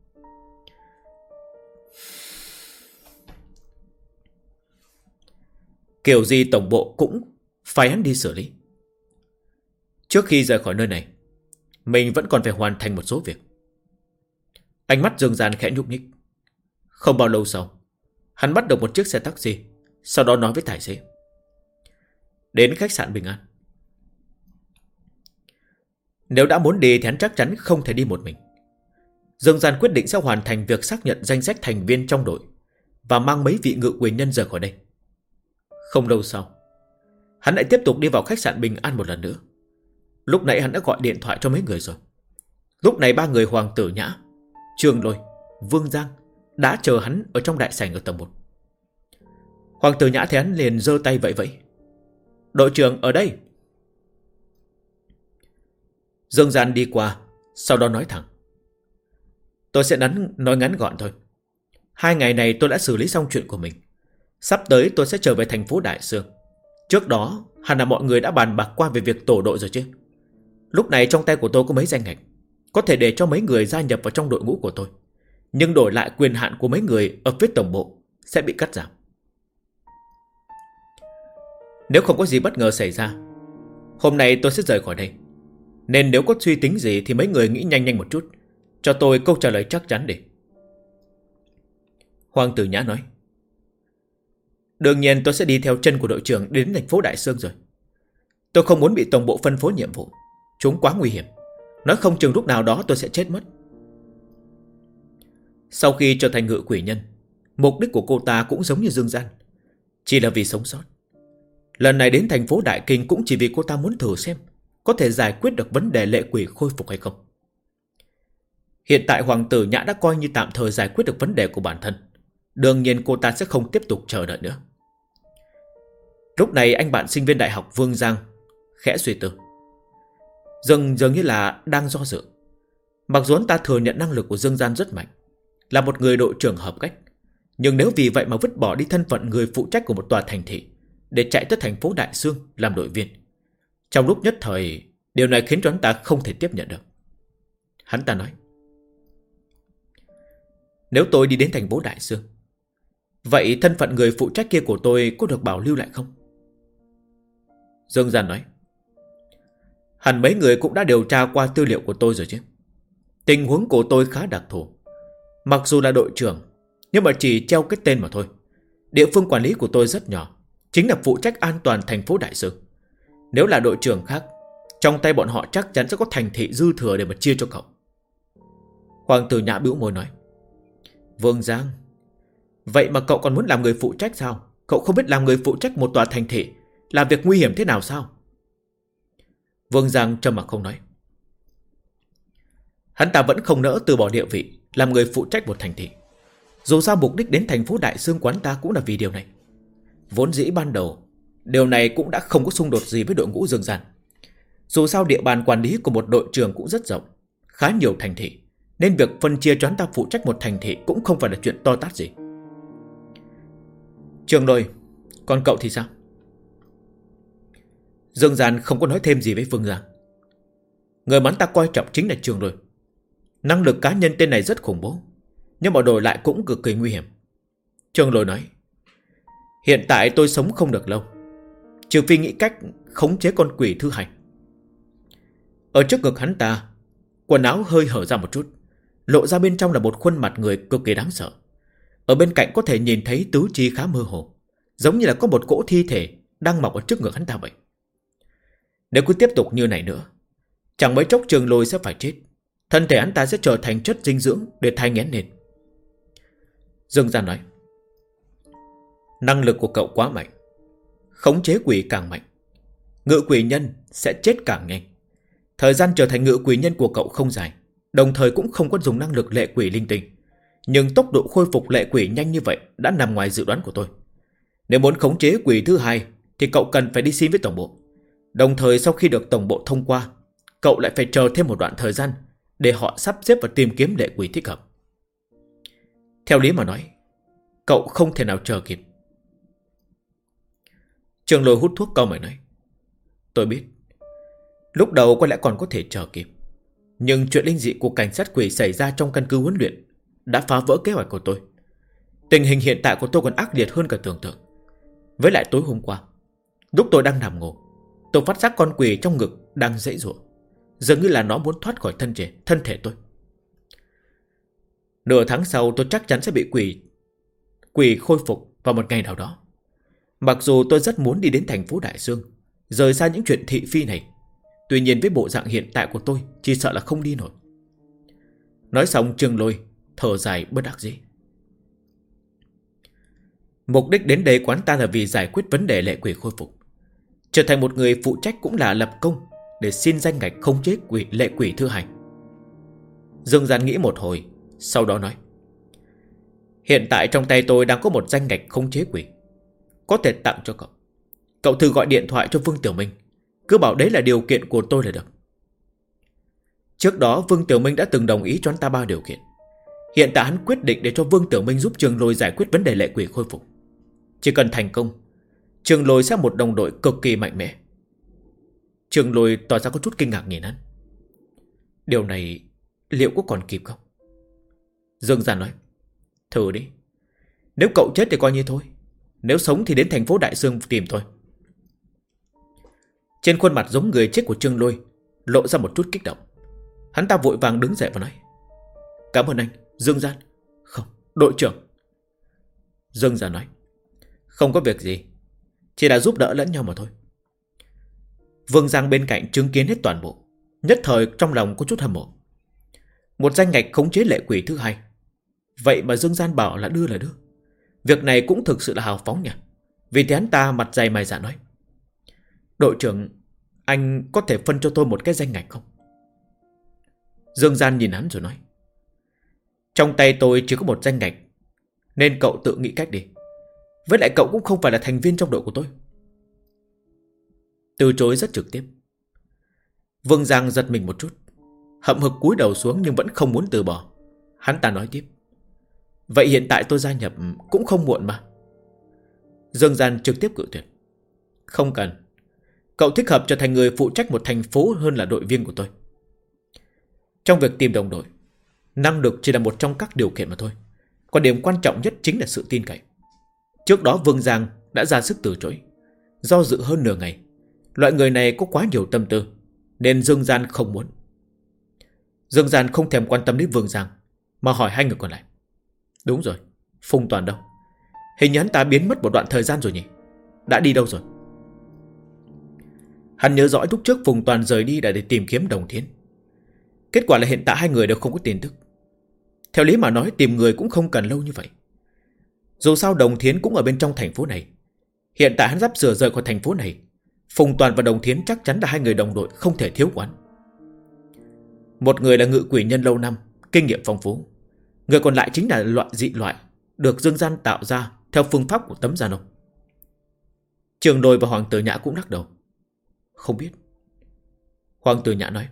Kiểu gì tổng bộ cũng phải hắn đi xử lý. Trước khi rời khỏi nơi này, mình vẫn còn phải hoàn thành một số việc. Ánh mắt Dương Gian khẽ nhúc nhích. Không bao lâu sau, hắn bắt được một chiếc xe taxi, sau đó nói với tài xế: đến khách sạn Bình An. Nếu đã muốn đi thì hắn chắc chắn không thể đi một mình. Dương Gian quyết định sẽ hoàn thành việc xác nhận danh sách thành viên trong đội và mang mấy vị ngự quyền nhân rời khỏi đây. Không lâu sau, hắn lại tiếp tục đi vào khách sạn Bình An một lần nữa. Lúc nãy hắn đã gọi điện thoại cho mấy người rồi. Lúc này ba người Hoàng Tử Nhã, Trường Lôi, Vương Giang đã chờ hắn ở trong đại sảnh ở tầng 1. Hoàng Tử Nhã thấy hắn liền giơ tay vẫy vẫy: đội trưởng ở đây. Dương Gian đi qua, sau đó nói thẳng: tôi sẽ nói ngắn gọn thôi. 2 ngày này tôi đã xử lý xong chuyện của mình. Sắp tới tôi sẽ trở về thành phố Đại Sương. Trước đó hẳn là mọi người đã bàn bạc qua về việc tổ đội rồi chứ. Lúc này trong tay của tôi có mấy danh ngạch, có thể để cho mấy người gia nhập vào trong đội ngũ của tôi, nhưng đổi lại quyền hạn của mấy người ở phía tổng bộ sẽ bị cắt giảm. Nếu không có gì bất ngờ xảy ra, hôm nay tôi sẽ rời khỏi đây. Nên nếu có suy tính gì thì mấy người nghĩ nhanh một chút, cho tôi câu trả lời chắc chắn đi. Hoàng Tử Nhã nói: đương nhiên tôi sẽ đi theo chân của đội trưởng đến thành phố Đại Sương rồi. Tôi không muốn bị tổng bộ phân phối nhiệm vụ, chúng quá nguy hiểm. Nói không chừng lúc nào đó tôi sẽ chết mất. Sau khi trở thành ngự quỷ nhân, mục đích của cô ta cũng giống như Dương Gian, chỉ là vì sống sót. Lần này đến thành phố Đại Kinh cũng chỉ vì cô ta muốn thử xem có thể giải quyết được vấn đề lệ quỷ khôi phục hay không. Hiện tại Hoàng Tử Nhã đã coi như tạm thời giải quyết được vấn đề của bản thân. Đương nhiên cô ta sẽ không tiếp tục chờ đợi nữa. Lúc này anh bạn sinh viên đại học Vương Giang khẽ suy tư, dường như là đang do dự. Mặc dù anh ta thừa nhận năng lực của Dương Gian rất mạnh, là một người đội trưởng hợp cách, nhưng nếu vì vậy mà vứt bỏ đi thân phận người phụ trách của một tòa thành thị để chạy tới thành phố Đại Sương làm đội viên, trong lúc nhất thời, điều này khiến cho hắn ta không thể tiếp nhận được. Hắn ta nói: nếu tôi đi đến thành phố Đại Sương, vậy thân phận người phụ trách kia của tôi có được bảo lưu lại không? Dương Gian nói: hẳn mấy người cũng đã điều tra qua tư liệu của tôi rồi chứ. Tình huống của tôi khá đặc thù. Mặc dù là đội trưởng, nhưng mà chỉ treo cái tên mà thôi. Địa phương quản lý của tôi rất nhỏ, chính là phụ trách an toàn thành phố Đại Sương. Nếu là đội trưởng khác, trong tay bọn họ chắc chắn sẽ có thành thị dư thừa để mà chia cho cậu. Hoàng Tử Nhã bĩu môi nói: Vương Giang, vậy mà cậu còn muốn làm người phụ trách sao? Cậu không biết làm người phụ trách một tòa thành thị là việc nguy hiểm thế nào sao? Vương Giang trầm mặc không nói. Hắn ta vẫn không nỡ từ bỏ địa vị làm người phụ trách một thành thị. Dù sao mục đích đến thành phố Đại Sương quán ta cũng là vì điều này. Vốn dĩ ban đầu điều này cũng đã không có xung đột gì với đội ngũ Dương Gian. Dù sao địa bàn quản lý của một đội trưởng cũng rất rộng, khá nhiều thành thị, nên việc phân chia cho hắn ta phụ trách một thành thị cũng không phải là chuyện to tát gì. Trường Lôi, còn cậu thì sao? Dương Gian không có nói thêm gì với Vương Giang. Người mà hắn ta coi trọng chính là Trường Lôi. Năng lực cá nhân tên này rất khủng bố. Nhưng mà đổi lại cũng cực kỳ nguy hiểm. Trương Lôi nói: hiện tại tôi sống không được lâu, trừ phi nghĩ cách khống chế con quỷ thứ hai. Ở trước ngực hắn ta, quần áo hơi hở ra một chút, lộ ra bên trong là một khuôn mặt người cực kỳ đáng sợ. Ở bên cạnh có thể nhìn thấy tứ chi khá mơ hồ, giống như là có một cỗ thi thể đang mọc ở trước ngực hắn ta vậy. Nếu cứ tiếp tục như này nữa, chẳng mấy chốc Trường Lôi sẽ phải chết. Thân thể hắn ta sẽ trở thành chất dinh dưỡng để thai nghén lên. Dương Gian nói: năng lực của cậu quá mạnh, khống chế quỷ càng mạnh, ngự quỷ nhân sẽ chết càng nhanh. Thời gian trở thành ngự quỷ nhân của cậu không dài, đồng thời cũng không có dùng năng lực lệ quỷ linh tinh. Nhưng tốc độ khôi phục lệ quỷ nhanh như vậy đã nằm ngoài dự đoán của tôi. Nếu muốn khống chế quỷ thứ hai thì cậu cần phải đi xin với tổng bộ. Đồng thời sau khi được tổng bộ thông qua, cậu lại phải chờ thêm một đoạn thời gian để họ sắp xếp và tìm kiếm lệ quỷ thích hợp. Theo lý mà nói, cậu không thể nào chờ kịp. Trường Lôi hút thuốc cau mày nói: tôi biết, lúc đầu có lẽ còn có thể chờ kịp, nhưng chuyện linh dị của cảnh sát quỷ xảy ra trong căn cứ huấn luyện đã phá vỡ kế hoạch của tôi. Tình hình hiện tại của tôi còn ác liệt hơn cả tưởng tượng. Với lại tối hôm qua, lúc tôi đang nằm ngủ, tôi phát giác con quỷ trong ngực đang giãy giụa, dường như là nó muốn thoát khỏi thân thể tôi. Nửa tháng sau tôi chắc chắn sẽ bị quỷ khôi phục vào một ngày nào đó. Mặc dù tôi rất muốn đi đến thành phố Đại Dương, rời xa những chuyện thị phi này, tuy nhiên với bộ dạng hiện tại của tôi chỉ sợ là không đi nổi. Nói xong Trương Lôi thở dài bất đắc dĩ. Mục đích đến đây quán ta là vì giải quyết vấn đề lệ quỷ khôi phục. Trở thành một người phụ trách cũng là lập công để xin danh ngạch khống chế lệ quỷ thứ hai. Dương Gian nghĩ một hồi, sau đó nói: hiện tại trong tay tôi đang có một danh ngạch khống chế quỷ, có thể tặng cho cậu. Cậu thử gọi điện thoại cho Vương Tiểu Minh, cứ bảo đấy là điều kiện của tôi là được. Trước đó Vương Tiểu Minh đã từng đồng ý cho anh ta 3 điều kiện. Hiện tại hắn quyết định để cho Vương Tiểu Minh giúp Trường Lôi giải quyết vấn đề lệ quỷ khôi phục. Chỉ cần thành công, Trường Lôi sẽ một đồng đội cực kỳ mạnh mẽ. Trường Lôi tỏ ra có chút kinh ngạc nhìn hắn. Điều này liệu có còn kịp không? Dương Gian nói: thử đi. Nếu cậu chết thì coi như thôi, nếu sống thì đến thành phố Đại Dương tìm tôi. Trên khuôn mặt giống người chết của Trương Lôi lộ ra một chút kích động. Hắn ta vội vàng đứng dậy và nói: cảm ơn anh, Dương Gian. Không, đội trưởng. Dương Gian nói: không có việc gì, chỉ là giúp đỡ lẫn nhau mà thôi. Vương Giang bên cạnh chứng kiến hết toàn bộ, nhất thời trong lòng có chút hâm mộ. Một danh ngạch khống chế lệ quỷ thứ hai, vậy mà Dương Gian bảo là đưa là đưa. Việc này cũng thực sự là hào phóng nhỉ. Vì thế hắn ta mặt dày mày dạ nói: đội trưởng, anh có thể phân cho tôi một cái danh ngạch không? Dương Gian nhìn hắn rồi nói: trong tay tôi chỉ có một danh ngạch, nên cậu tự nghĩ cách đi. Với lại cậu cũng không phải là thành viên trong đội của tôi. Từ chối rất trực tiếp. Vương Giang giật mình một chút, hậm hực cúi đầu xuống nhưng vẫn không muốn từ bỏ. Hắn ta nói tiếp: vậy hiện tại tôi gia nhập cũng không muộn mà. Dương Gian trực tiếp cự tuyệt: không cần. Cậu thích hợp trở thành người phụ trách một thành phố hơn là đội viên của tôi. Trong việc tìm đồng đội, năng lực chỉ là một trong các điều kiện mà thôi. Còn điểm quan trọng nhất chính là sự tin cậy. Trước đó Vương Giang đã ra sức từ chối, do dự hơn nửa ngày. Loại người này có quá nhiều tâm tư, nên Dương Gian không muốn. Dương Gian không thèm quan tâm đến Vương Giang, mà hỏi hai người còn lại: đúng rồi, Phùng Toàn đâu? Hình như hắn ta biến mất một đoạn thời gian rồi nhỉ? Đã đi đâu rồi? Hắn nhớ rõ lúc trước Phùng Toàn rời đi đã để tìm kiếm Đồng Thiến. Kết quả là hiện tại hai người đều không có tin tức. Theo lý mà nói tìm người cũng không cần lâu như vậy. Dù sao Đồng Thiến cũng ở bên trong thành phố này. Hiện tại hắn sắp sửa rời khỏi thành phố này. Phùng Toàn và Đồng Thiến chắc chắn là hai người đồng đội không thể thiếu quán. Một người là ngự quỷ nhân lâu năm, kinh nghiệm phong phú. Người còn lại chính là dị loại được Dương Gian tạo ra theo phương pháp của Tấm Gia Nông. Trường Đôi và Hoàng Tử Nhã cũng lắc đầu: không biết. Hoàng Tử Nhã nói: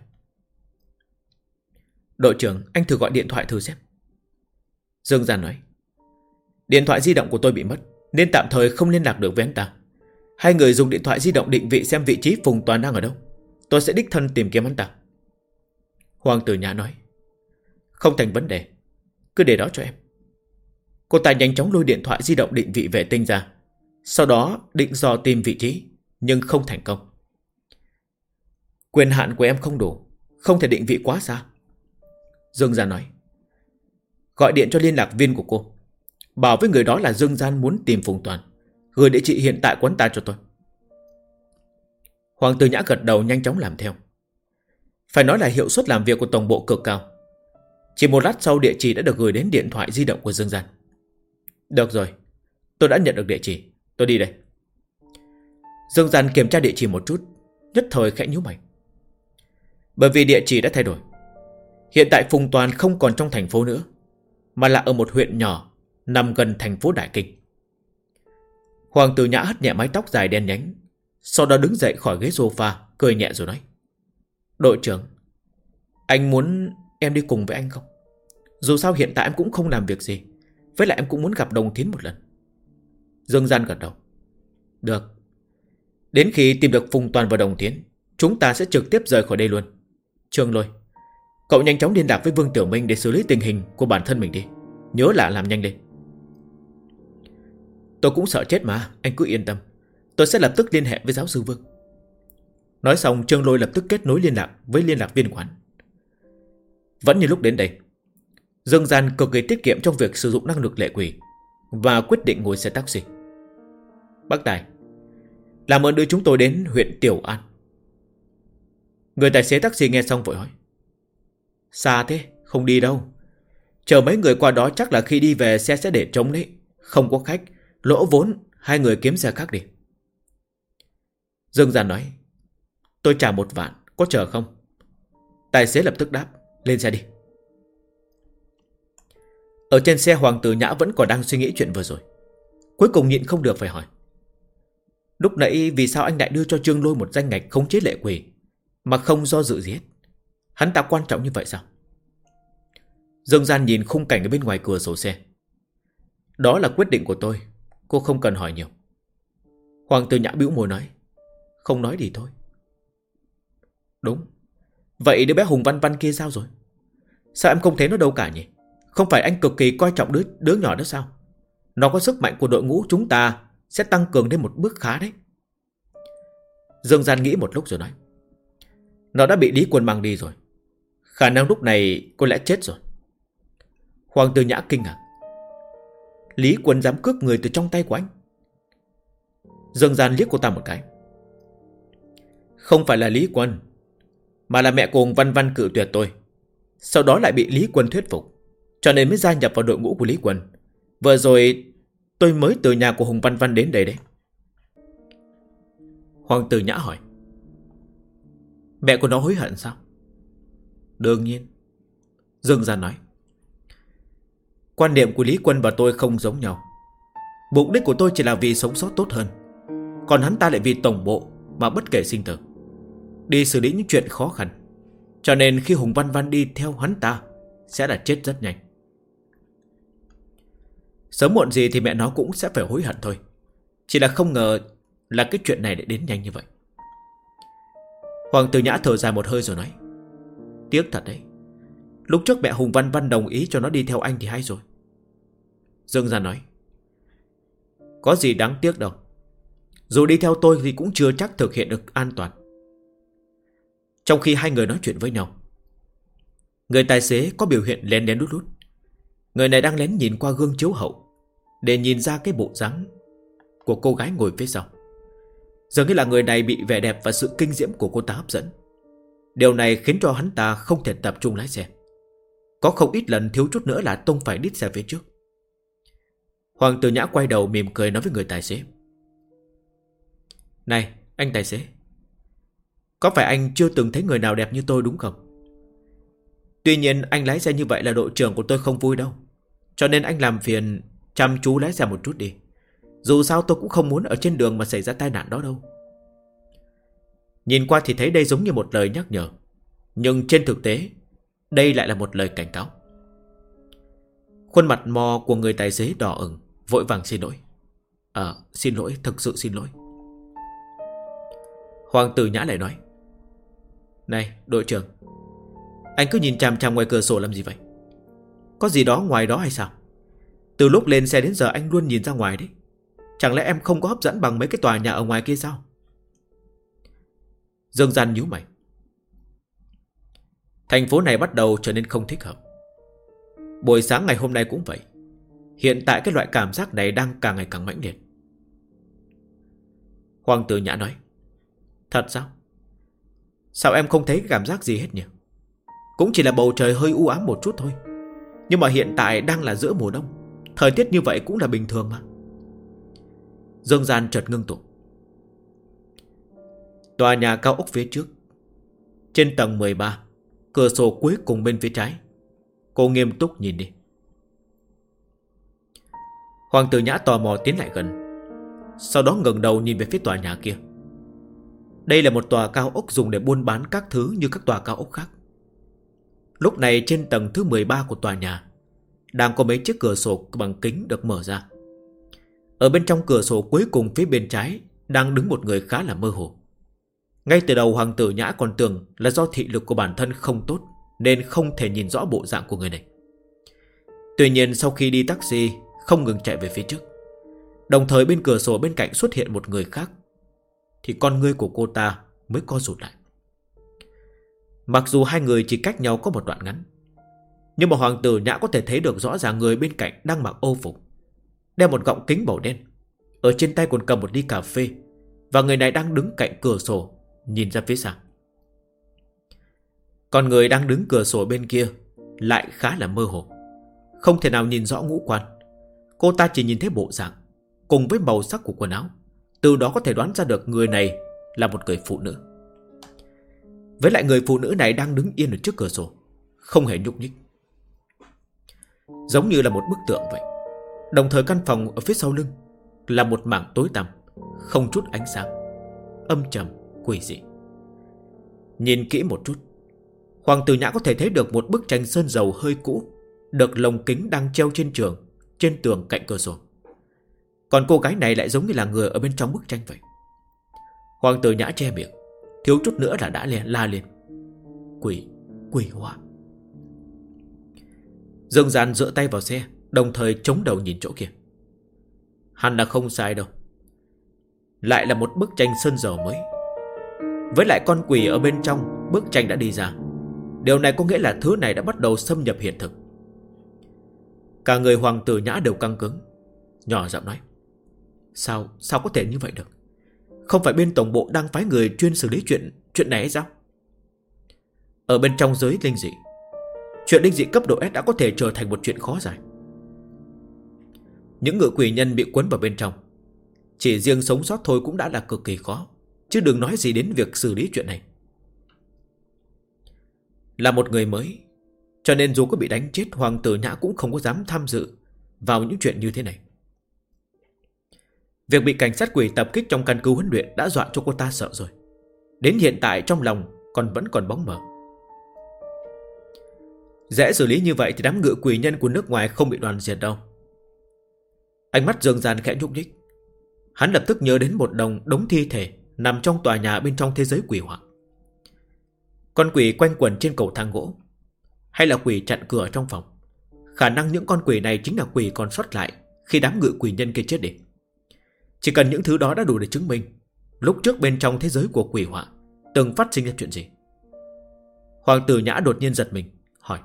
đội trưởng, anh thử gọi điện thoại thử xem. Dương Gian nói: điện thoại di động của tôi bị mất, nên tạm thời không liên lạc được với anh ta. Hai người dùng điện thoại di động định vị xem vị trí Phùng Toàn đang ở đâu. Tôi sẽ đích thân tìm kiếm anh ta. Hoàng Tử Nhã nói: không thành vấn đề, Cứ để đó cho em. Cô ta nhanh chóng lôi điện thoại di động định vị vệ tinh ra. Sau đó định dò tìm vị trí, nhưng không thành công. Quyền hạn của em không đủ, không thể định vị quá xa. Dương Gian nói. Gọi điện cho liên lạc viên của cô, bảo với người đó là Dương Gian muốn tìm Phùng Toàn, gửi địa chỉ hiện tại quán ta cho tôi. Hoàng Tử Nhã gật đầu nhanh chóng làm theo. Phải nói là hiệu suất làm việc của tổng bộ cực cao. Chỉ một lát sau địa chỉ đã được gửi đến điện thoại di động của Dương Gian. Được rồi, tôi đã nhận được địa chỉ, tôi đi đây. Dương Gian kiểm tra địa chỉ một chút, nhất thời khẽ nhíu mày. Bởi vì địa chỉ đã thay đổi. Hiện tại Phùng Toàn không còn trong thành phố nữa, mà là ở một huyện nhỏ nằm gần thành phố Đại Kinh. Hoàng Tử Nhã hất nhẹ mái tóc dài đen nhánh, sau đó đứng dậy khỏi ghế sofa, cười nhẹ rồi nói. Đội trưởng, anh muốn em đi cùng với anh không? Dù sao hiện tại em cũng không làm việc gì, với lại em cũng muốn gặp Đồng Thiến một lần. Dương Gian gật đầu. Được. Đến khi tìm được Phùng Toàn và Đồng Thiến, chúng ta sẽ trực tiếp rời khỏi đây luôn. Trương Lôi, cậu nhanh chóng liên lạc với Vương Tiểu Minh để xử lý tình hình của bản thân mình đi. Nhớ là làm nhanh lên. Tôi cũng sợ chết mà, anh cứ yên tâm. Tôi sẽ lập tức liên hệ với giáo sư Vương. Nói xong Trương Lôi lập tức kết nối liên lạc với liên lạc viên quán. Vẫn như lúc đến đây, Dương Gian cực kỳ tiết kiệm trong việc sử dụng năng lực lệ quỷ, và quyết định ngồi xe taxi. Bác Tài, làm ơn đưa chúng tôi đến huyện Tiểu An. Người tài xế taxi nghe xong vội hỏi. Xa thế, không đi đâu. Chờ mấy người qua đó chắc là khi đi về xe sẽ để trống đấy. Không có khách, lỗ vốn, hai người kiếm xe khác đi. Dương Gian nói. Tôi trả 1 vạn, có chờ không? Tài xế lập tức đáp. Lên xe đi. Ở trên xe Hoàng Tử Nhã vẫn còn đang suy nghĩ chuyện vừa rồi. Cuối cùng nhịn không được phải hỏi. Lúc nãy vì sao anh lại đưa cho Trương Lôi một danh ngạch khống chế lệ quỷ, mà không do dự gì hết? Hắn ta quan trọng như vậy sao? Dương Gian nhìn khung cảnh ở bên ngoài cửa sổ xe. Đó là quyết định của tôi, cô không cần hỏi nhiều. Hoàng Tử Nhã bĩu môi nói. Không nói thì thôi. Đúng. Vậy đứa bé Hùng Văn Văn kia sao rồi? Sao em không thấy nó đâu cả nhỉ? Không phải anh cực kỳ coi trọng đứa nhỏ đó sao? Nó có sức mạnh của đội ngũ chúng ta sẽ tăng cường lên một bước khá đấy. Dương Gian nghĩ một lúc rồi nói. Nó đã bị Lý Quân mang đi rồi. Khả năng lúc này có lẽ chết rồi. Hoàng Tử Nhã kinh ngạc. Lý Quân dám cướp người từ trong tay của anh? Dương Gian liếc cô ta một cái. Không phải là Lý Quân, mà là mẹ của Hùng Văn Văn cự tuyệt tôi. Sau đó lại bị Lý Quân thuyết phục, cho nên mới gia nhập vào đội ngũ của Lý Quân. Vừa rồi tôi mới từ nhà của Hùng Văn Văn đến đây đấy. Hoàng Tử Nhã hỏi. Mẹ của nó hối hận sao? Đương nhiên. Dương Gian nói. Quan niệm của Lý Quân và tôi không giống nhau. Mục đích của tôi chỉ là vì sống sót tốt hơn, còn hắn ta lại vì tổng bộ mà bất kể sinh tử, đi xử lý những chuyện khó khăn. Cho nên khi Hùng Văn Văn đi theo hắn ta sẽ là chết rất nhanh. Sớm muộn gì thì mẹ nó cũng sẽ phải hối hận thôi. Chỉ là không ngờ là cái chuyện này lại đến nhanh như vậy. Hoàng Tử Nhã thở dài một hơi rồi nói. Tiếc thật đấy. Lúc trước mẹ Hùng Văn Văn đồng ý cho nó đi theo anh thì hay rồi. Dương Gian nói. Có gì đáng tiếc đâu. Dù đi theo tôi thì cũng chưa chắc thực hiện được an toàn. Trong khi hai người nói chuyện với nhau, người tài xế có biểu hiện lén lén lút lút. Người này đang lén nhìn qua gương chiếu hậu để nhìn ra cái bộ dáng của cô gái ngồi phía sau. Dường như là người này bị vẻ đẹp và sự kinh diễm của cô ta hấp dẫn. Điều này khiến cho hắn ta không thể tập trung lái xe. Có không ít lần thiếu chút nữa là tông phải đít xe phía trước. Hoàng Tử Nhã quay đầu mỉm cười nói với người tài xế. Này anh tài xế, có phải anh chưa từng thấy người nào đẹp như tôi đúng không? Tuy nhiên anh lái xe như vậy là đội trưởng của tôi không vui đâu. Cho nên anh làm phiền chăm chú lái xe một chút đi. Dù sao tôi cũng không muốn ở trên đường mà xảy ra tai nạn đó đâu. Nhìn qua thì thấy đây giống như một lời nhắc nhở, nhưng trên thực tế đây lại là một lời cảnh cáo. Khuôn mặt mò của người tài xế đỏ ửng, vội vàng xin lỗi. Xin lỗi, thực sự xin lỗi. Hoàng Tử Nhã lại nói. Này đội trưởng, anh cứ nhìn chằm chằm ngoài cửa sổ làm gì vậy? Có gì đó ngoài đó hay sao? Từ lúc lên xe đến giờ anh luôn nhìn ra ngoài đấy. Chẳng lẽ em không có hấp dẫn bằng mấy cái tòa nhà ở ngoài kia sao? Dương Gian nhíu mày. Thành phố này bắt đầu trở nên không thích hợp. Buổi sáng ngày hôm nay cũng vậy. Hiện tại cái loại cảm giác này đang càng ngày càng mãnh liệt. Hoàng Tử Nhã nói. Thật sao? Sao em không thấy cái cảm giác gì hết nhỉ? Cũng chỉ là bầu trời hơi u ám một chút thôi. Nhưng mà hiện tại đang là giữa mùa đông. Thời tiết như vậy cũng là bình thường mà. Dương Gian chợt ngưng tụ. Tòa nhà cao ốc phía trước, trên tầng 13, cửa sổ cuối cùng bên phía trái. Cô nghiêm túc nhìn đi. Hoàng Tử Nhã tò mò tiến lại gần, sau đó ngẩng đầu nhìn về phía tòa nhà kia. Đây là một tòa cao ốc dùng để buôn bán các thứ như các tòa cao ốc khác. Lúc này trên tầng thứ 13 của tòa nhà đang có mấy chiếc cửa sổ bằng kính được mở ra. Ở bên trong cửa sổ cuối cùng phía bên trái đang đứng một người khá là mơ hồ. Ngay từ đầu Hoàng Tử Nhã còn tưởng là do thị lực của bản thân không tốt nên không thể nhìn rõ bộ dạng của người này. Tuy nhiên sau khi đi taxi không ngừng chạy về phía trước, đồng thời bên cửa sổ bên cạnh xuất hiện một người khác, thì con ngươi của cô ta mới co rụt lại. Mặc dù hai người chỉ cách nhau có một đoạn ngắn, nhưng mà Hoàng Tử Nhã có thể thấy được rõ ràng người bên cạnh đang mặc âu phục, đeo một gọng kính màu đen, ở trên tay còn cầm một ly cà phê, và người này đang đứng cạnh cửa sổ nhìn ra phía xa. Còn người đang đứng cửa sổ bên kia lại khá là mơ hồ, không thể nào nhìn rõ ngũ quan. Cô ta chỉ nhìn thấy bộ dạng cùng với màu sắc của quần áo, từ đó có thể đoán ra được người này là một người phụ nữ. Với lại người phụ nữ này đang đứng yên ở trước cửa sổ, không hề nhúc nhích, giống như là một bức tượng vậy. Đồng thời căn phòng ở phía sau lưng là một mảng tối tăm, không chút ánh sáng, âm trầm, quỷ dị. Nhìn kỹ một chút, Hoàng Tử Nhã có thể thấy được một bức tranh sơn dầu hơi cũ, được lồng kính đang treo trên tường cạnh cửa sổ. Còn cô gái này lại giống như là người ở bên trong bức tranh vậy. Hoàng Tử Nhã che miệng, thiếu chút nữa là đã la lên. Quỷ họa. Dương Gian dựa tay vào xe, đồng thời chống đầu nhìn chỗ kia. Hắn là không sai đâu. Lại là một bức tranh sơn dầu mới. Với lại con quỷ ở bên trong bức tranh đã đi ra. Điều này có nghĩa là thứ này đã bắt đầu xâm nhập hiện thực. Cả người Hoàng Tử Nhã đều căng cứng, nhỏ giọng nói. Sao có thể như vậy được? Không phải bên tổng bộ đang phái người chuyên xử lý chuyện này hay sao? Ở bên trong giới linh dị, chuyện linh dị cấp độ S đã có thể trở thành một chuyện khó giải. Những ngự quỷ nhân bị cuốn vào bên trong, chỉ riêng sống sót thôi cũng đã là cực kỳ khó, chứ đừng nói gì đến việc xử lý chuyện này. Là một người mới, cho nên dù có bị đánh chết, Hoàng Tử Nhã cũng không có dám tham dự vào những chuyện như thế này. Việc bị cảnh sát quỷ tập kích trong căn cứ huấn luyện đã dọa cho cô ta sợ rồi. Đến hiện tại trong lòng vẫn còn bóng mờ. Dễ xử lý như vậy thì đám ngự quỷ nhân của nước ngoài không bị đoàn diệt đâu. Ánh mắt Dương Gian khẽ nhúc nhích. Hắn lập tức nhớ đến một đống thi thể nằm trong tòa nhà bên trong thế giới quỷ hỏa. Con quỷ quanh quẩn trên cầu thang gỗ, hay là quỷ chặn cửa trong phòng. Khả năng những con quỷ này chính là quỷ còn sót lại khi đám ngự quỷ nhân kia chết đi. Chỉ cần những thứ đó đã đủ để chứng minh lúc trước bên trong thế giới của quỷ hỏa từng phát sinh ra chuyện gì. Hoàng Tử Nhã đột nhiên giật mình, hỏi.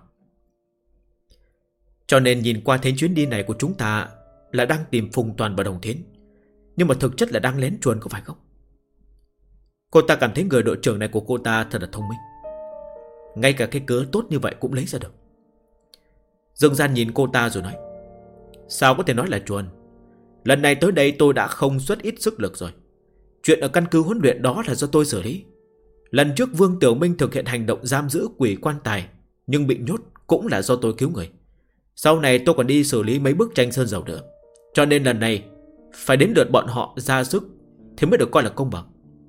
Cho nên nhìn qua thấy chuyến đi này của chúng ta là đang tìm Phùng Toàn và Đồng Thiến, nhưng mà thực chất là đang lén chuồn, có phải không? Cô ta cảm thấy người đội trưởng này của cô ta thật là thông minh, ngay cả cái cớ tốt như vậy cũng lấy ra được. Dương Gian nhìn cô ta rồi nói. Sao có thể nói là chuồn? Lần này tới đây tôi đã không xuất ít sức lực rồi. Chuyện ở căn cứ huấn luyện đó là do tôi xử lý. Lần trước Vương Tiểu Minh thực hiện hành động giam giữ quỷ quan tài nhưng bị nhốt cũng là do tôi cứu người. Sau này tôi còn đi xử lý mấy bức tranh sơn dầu nữa. Cho nên lần này phải đến lượt bọn họ ra sức thì mới được coi là công bằng.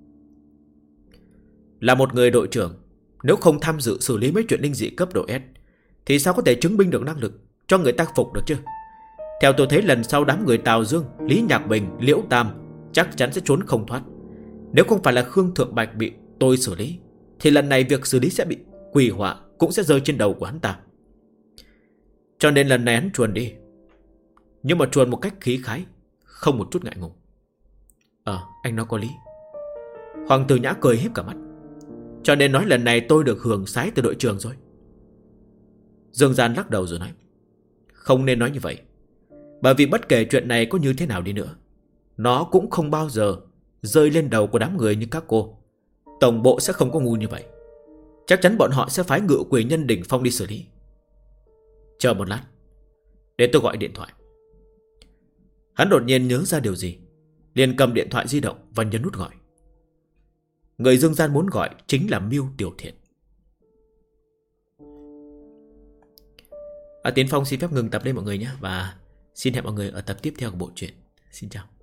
Là một người đội trưởng, nếu không tham dự xử lý mấy chuyện linh dị cấp độ S thì sao có thể chứng minh được năng lực cho người ta phục được chứ? Theo tôi thấy lần sau đám người Tào Dương, Lý Nhạc Bình, Liễu Tam chắc chắn sẽ trốn không thoát. Nếu không phải là Khương Thượng Bạch bị tôi xử lý thì lần này việc xử lý sẽ bị quỷ họa cũng sẽ rơi trên đầu của hắn ta. Cho nên lần này hắn chuồn đi, nhưng mà chuồn một cách khí khái, không một chút ngại ngùng. Anh nói có lý. Hoàng Tử Nhã cười híp cả mắt. Cho nên nói lần này tôi được hưởng sái từ đội trưởng rồi. Dương Gian lắc đầu rồi nói, không nên nói như vậy. Bởi vì bất kể chuyện này có như thế nào đi nữa, nó cũng không bao giờ rơi lên đầu của đám người như các cô. Tổng bộ sẽ không có ngu như vậy. Chắc chắn bọn họ sẽ phái ngự quỷ nhân đỉnh phong đi xử lý. Chờ một lát, để tôi gọi điện thoại. Hắn đột nhiên nhớ ra điều gì, liền cầm điện thoại di động và nhấn nút gọi. Người Dương Gian muốn gọi chính là Miêu Tiểu Thiện. Tiến Phong xin phép ngừng tập đây mọi người nhé. Và xin hẹn mọi người ở tập tiếp theo của bộ truyện. Xin chào.